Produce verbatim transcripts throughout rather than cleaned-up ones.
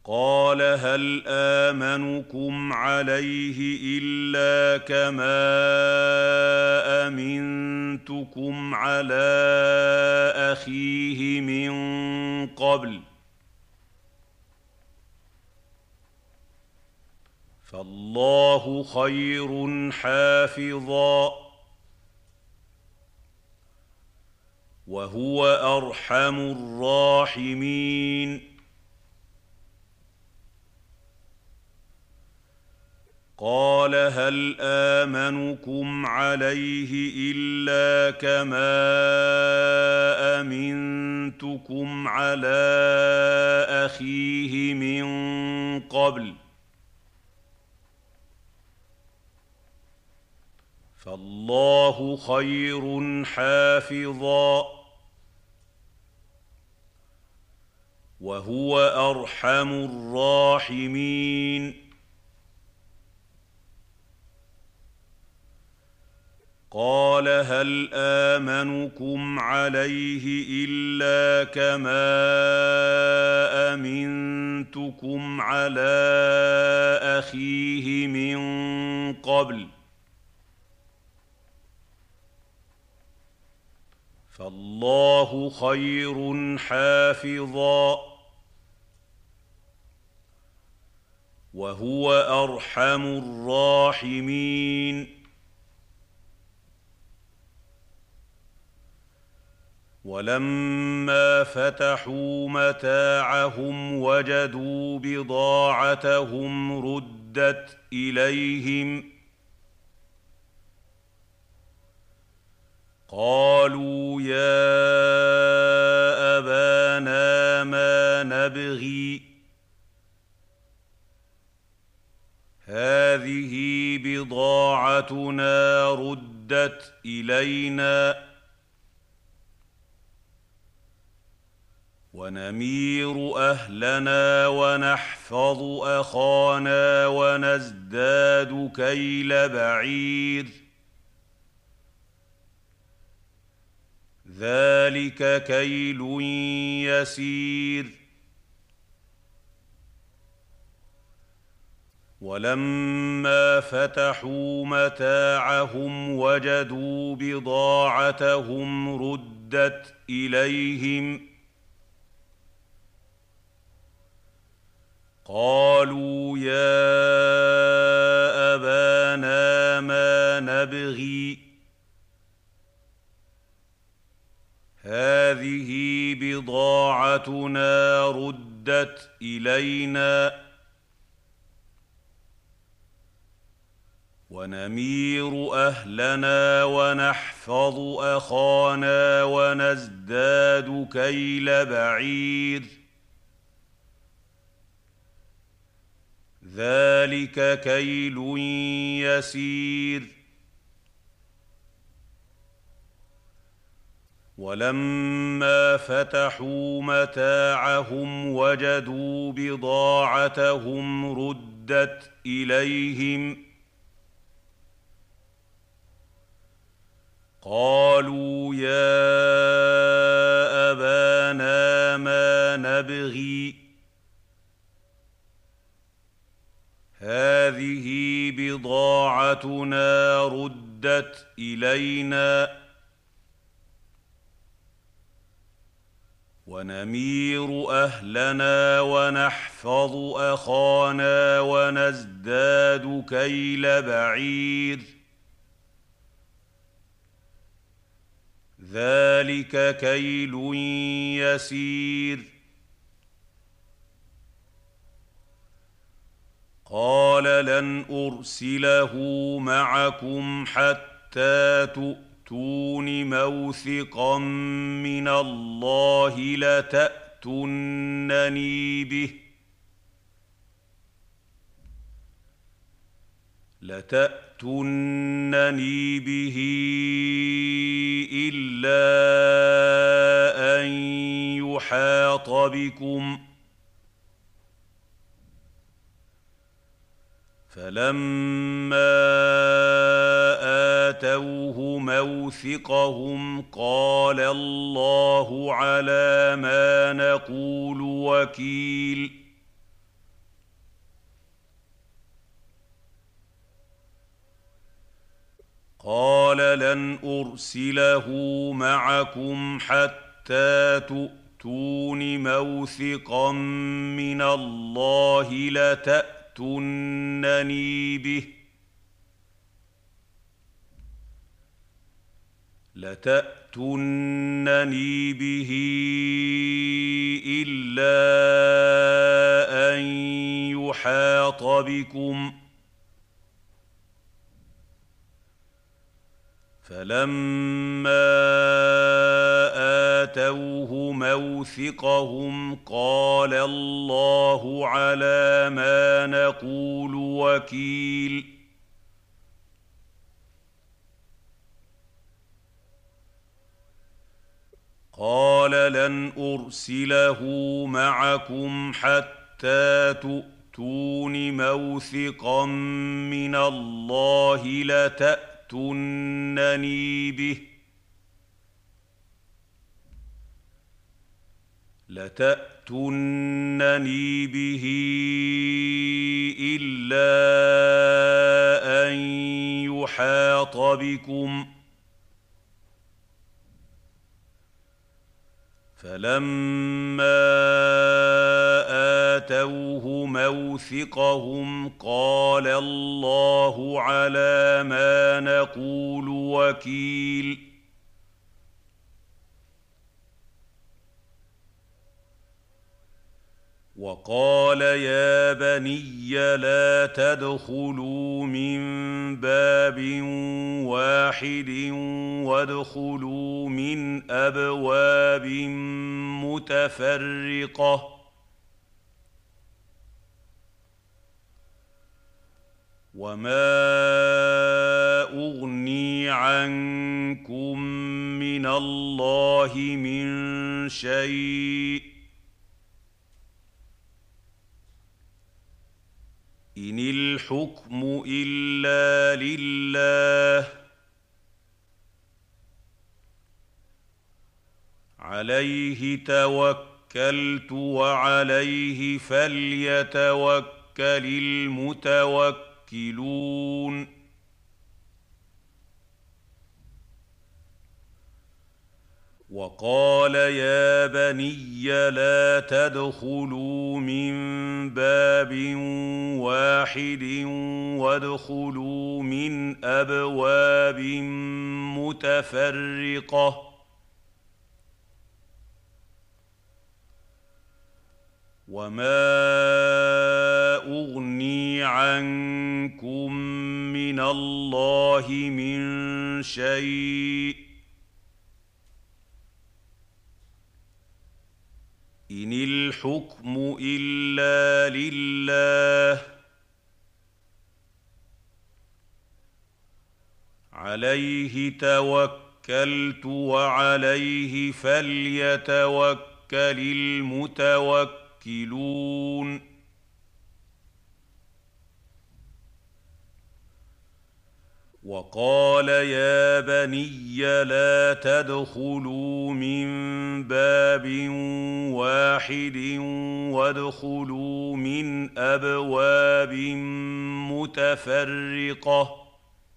قال هل آمنكم عليه إلا كما أمنتكم على أخيه من قبل فالله خير حافظا وهو أرحم الراحمين. قال هل آمنكم عليه إلا كما أمنتكم على أخيه من قبل فالله خير حافظا وهو أرحم الراحمين. قال هل آمنكم عليه إلا كما أمنتكم على أخيه من قبل فالله خير حافظا وهو أرحم الراحمين. ولما فتحوا متاعهم وجدوا بضاعتهم ردت إليهم قالوا يا أبانا ما نبغي هذه بضاعتنا ردت إلينا ونمير أهلنا ونحفظ أخانا ونزداد كيل بعير ذلك كيل يسير. ولما فتحوا متاعهم وجدوا بضاعتهم ردت إليهم قالوا يا أبانا ما نبغي هذه بضاعتنا ردت إلينا ونمير أهلنا ونحفظ أخانا ونزداد كيل بعير ذلك كيل يسير. ولما فتحوا متاعهم وجدوا بضاعتهم ردت إليهم قالوا يا أبانا ما نبغي هذه بضاعتنا ردت إلينا ونمير أهلنا ونحفظ أخانا ونزداد كيل بعير ذلك كيل يسير. قال لن أرسله معكم حتى تؤتون موثقا من الله لتأتونني به لتأتونني به إلا أن يحاط بكم فلما آتوه موثقهم قال الله على ما نقول وكيل قال لن أرسله معكم حتى تؤتون موثقا من الله لتأتونني به لتأتونني به إلا أن يحاط بكم فلما آتوه موثقهم قال الله على ما نقول وكيل قال لن أرسله معكم حتى تؤتون موثقا من الله لتأتونني به لتأتونني به إلا أن يحاط بكم فلما آتوه موثقهم قال الله على ما نقول وكيل وقال يا بني لا تدخلوا من باب واحد وادخلوا من أبواب متفرقة وما أغني عنكم من الله من شيء إن الحكم إلا لله عليه توكلت وعليه فليتوكل المتوكلون وقال يا بني لا تدخلوا من باب واحد وادخلوا من أبواب متفرقة وما أغني عنكم من الله من شيء إن الحكم إلا لله عليه توكلت وعليه فليتوكل المتوكلون وقال يا بني لا تدخلوا من باب واحد وادخلوا من أبواب متفرقة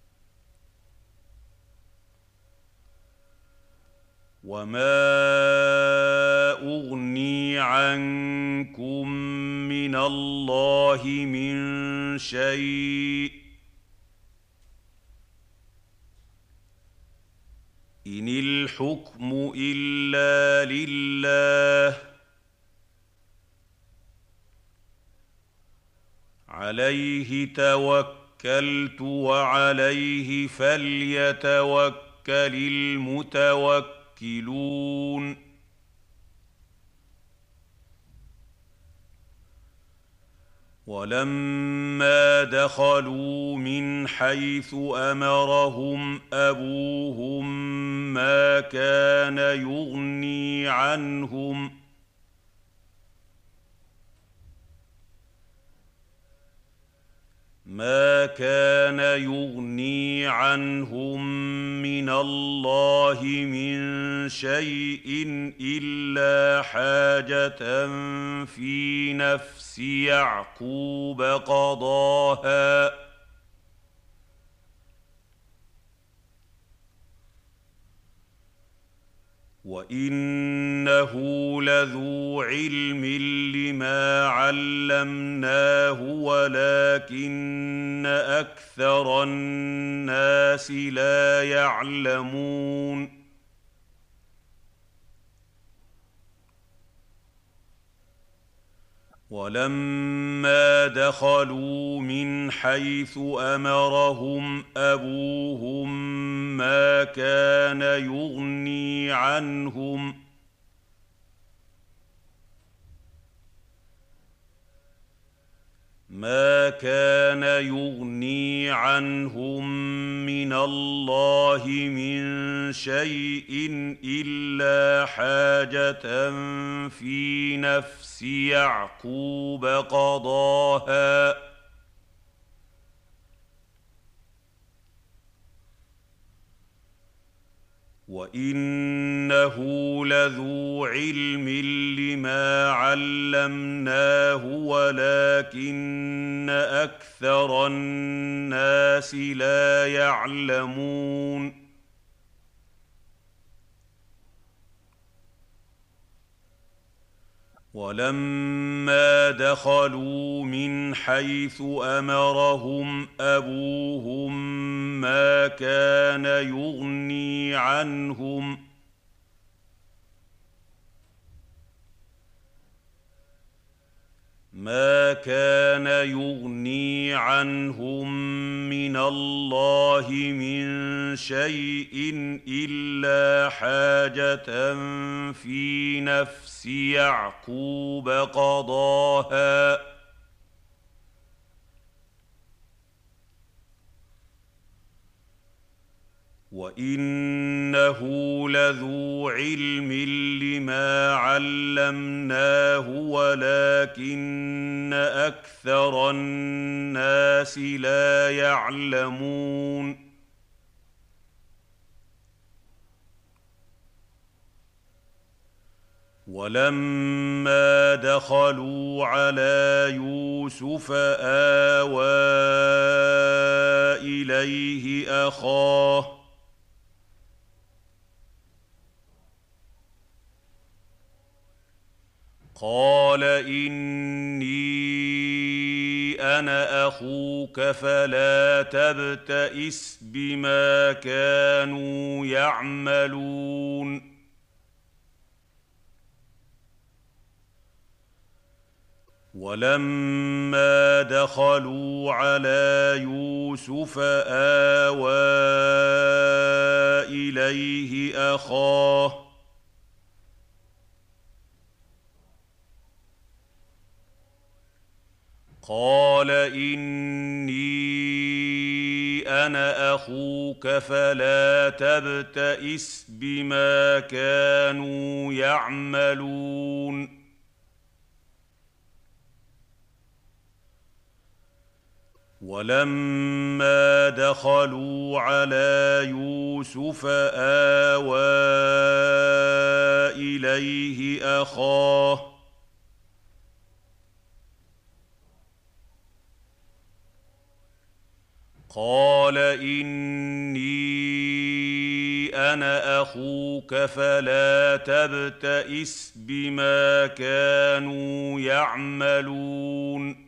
وما أغني عنكم من الله من شيء إن الحكم إلا لله عليه توكلت وعليه فليتوكل المتوكلون ولما دخلوا من حيث أمرهم أبوهم ما كان يغني عنهم ما كان يغني عنهم من الله من شيء إلا حاجة في نفس يعقوب قضاها وانه لذو علم لما علمناه ولكن اكثر الناس لا يعلمون ولما دخلوا من حيث امرهم ابوهم ما كان يغني عنهم ما كان يغني عنهم من الله من شيء إلا حاجة في نفس يعقوب قضاها وإنه لذو علم لما علمناه ولكن أكثر الناس لا يعلمون ولما دخلوا من حيث أمرهم أبوهم ما كان يغني عنهم ما كان يغني عنهم من الله من شيء إلا حاجة في نفس يعقوب قضاها وإنه لذو علم لما علمناه ولكن أكثر الناس لا يعلمون ولما دخلوا على يوسف آوى إليه أخاه قال إني أنا أخوك فلا تبتئس بما كانوا يعملون ولما دخلوا على يوسف آوى إليه أخاه قال إني أنا أخوك فلا تبتئس بما كانوا يعملون ولما دخلوا على يوسف آوى إليه أخاه قال إني أنا أخوك فلا تبتئس بما كانوا يعملون